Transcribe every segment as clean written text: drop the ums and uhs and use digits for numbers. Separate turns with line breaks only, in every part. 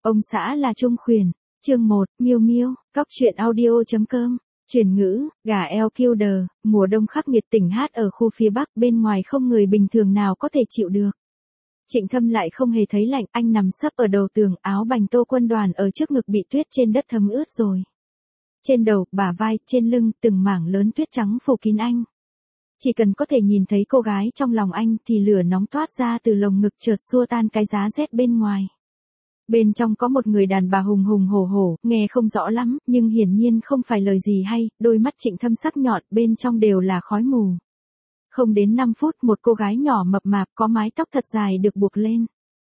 Ông xã là Trung Khuyển. Chương 1, Miêu Miêu, Cóc truyện audio.com. Chuyển ngữ, gà El Kilder, mùa đông khắc nghiệt tỉnh hát ở khu phía Bắc, bên ngoài không người bình thường nào có thể chịu được. Trịnh Thâm lại không hề thấy lạnh, anh nằm sấp ở đầu tường, áo bành tô quân đoàn ở trước ngực bị tuyết trên đất thấm ướt rồi. Trên đầu, bả vai, trên lưng, từng mảng lớn tuyết trắng phủ kín anh. Chỉ cần có thể nhìn thấy cô gái trong lòng anh thì lửa nóng toát ra từ lồng ngực chợt xua tan cái giá rét bên ngoài. Bên trong có một người đàn bà hùng hùng hổ hổ, nghe không rõ lắm, nhưng hiển nhiên không phải lời gì hay, đôi mắt Trịnh Thâm sắc nhọn, bên trong đều là khói mù. Không đến 5 phút, một cô gái nhỏ mập mạp có mái tóc thật dài được buộc lên.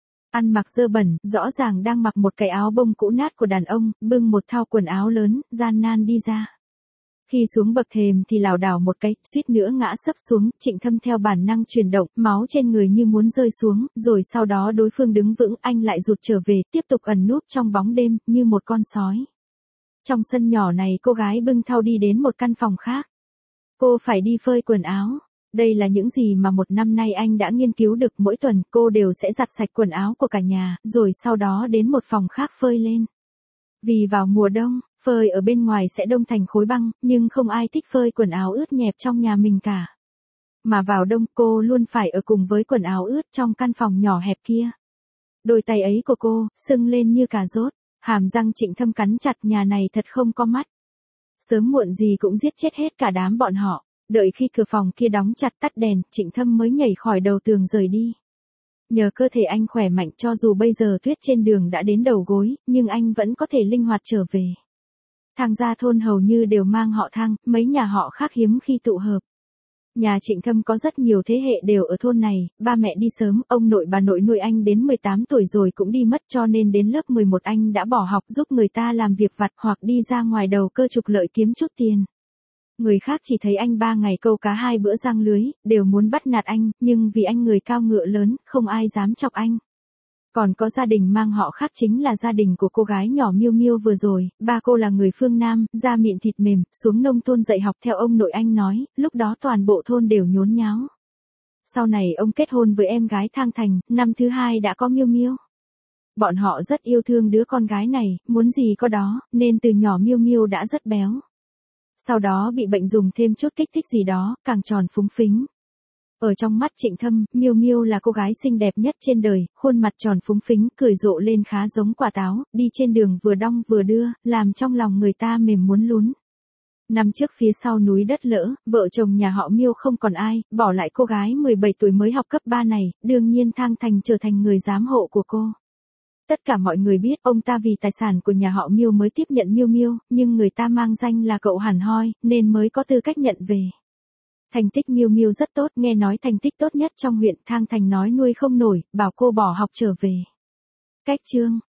Ăn mặc dơ bẩn, rõ ràng đang mặc một cái áo bông cũ nát của đàn ông, bưng một thau quần áo lớn, gian nan đi ra. Khi xuống bậc thềm thì lảo đảo một cái, suýt nữa ngã sấp xuống, Trịnh Thâm theo bản năng chuyển động, máu trên người như muốn rơi xuống, rồi sau đó đối phương đứng vững, anh lại rụt trở về, tiếp tục ẩn núp trong bóng đêm, như một con sói. Trong sân nhỏ này cô gái bưng thau đi đến một căn phòng khác. Cô phải đi phơi quần áo. Đây là những gì mà một năm nay anh đã nghiên cứu được, mỗi tuần cô đều sẽ giặt sạch quần áo của cả nhà, rồi sau đó đến một phòng khác phơi lên. Vì vào mùa đông, phơi ở bên ngoài sẽ đông thành khối băng, nhưng không ai thích phơi quần áo ướt nhẹp trong nhà mình cả. Mà vào đông cô luôn phải ở cùng với quần áo ướt trong căn phòng nhỏ hẹp kia. Đôi tay ấy của cô, sưng lên như cà rốt, hàm răng Trịnh Thâm cắn chặt, nhà này thật không có mắt. Sớm muộn gì cũng giết chết hết cả đám bọn họ. Đợi khi cửa phòng kia đóng chặt tắt đèn, Trịnh Thâm mới nhảy khỏi đầu tường rời đi. Nhờ cơ thể anh khỏe mạnh, cho dù bây giờ tuyết trên đường đã đến đầu gối, nhưng anh vẫn có thể linh hoạt trở về. Thang gia thôn hầu như đều mang họ Thang, mấy nhà họ khác hiếm khi tụ hợp. Nhà Trịnh Thâm có rất nhiều thế hệ đều ở thôn này, ba mẹ đi sớm, ông nội bà nội nuôi anh đến 18 tuổi rồi cũng đi mất, cho nên đến lớp 11 anh đã bỏ học giúp người ta làm việc vặt hoặc đi ra ngoài đầu cơ trục lợi kiếm chút tiền. Người khác chỉ thấy anh 3 ngày câu cá 2 bữa giăng lưới, đều muốn bắt nạt anh, nhưng vì anh người cao ngựa lớn, không ai dám chọc anh. Còn có gia đình mang họ khác, chính là gia đình của cô gái nhỏ Miêu Miêu vừa rồi, ba cô là người phương Nam, da mịn thịt mềm, xuống nông thôn dạy học theo ông nội anh nói, lúc đó toàn bộ thôn đều nhốn nháo. Sau này ông kết hôn với em gái Thang Thành, năm thứ 2 đã có Miêu Miêu. Bọn họ rất yêu thương đứa con gái này, muốn gì có đó, nên từ nhỏ Miêu Miêu đã rất béo. Sau đó bị bệnh dùng thêm chút kích thích gì đó, càng tròn phúng phính. Ở trong mắt Trịnh Thâm, Miêu Miêu là cô gái xinh đẹp nhất trên đời, khuôn mặt tròn phúng phính, cười rộ lên khá giống quả táo, đi trên đường vừa đong vừa đưa, làm trong lòng người ta mềm muốn lún. Năm trước phía sau núi đất lỡ, vợ chồng nhà họ Miêu không còn ai, bỏ lại cô gái 17 tuổi mới học cấp 3 này, đương nhiên Thang Thành trở thành người giám hộ của cô. Tất cả mọi người biết ông ta vì tài sản của nhà họ Miêu mới tiếp nhận Miêu Miêu, nhưng người ta mang danh là cậu hẳn hoi, nên mới có tư cách nhận về. Thành tích Miêu Miêu rất tốt, nghe nói thành tích tốt nhất trong huyện. Thang Thành nói nuôi không nổi, bảo cô bỏ học trở về. Cách chương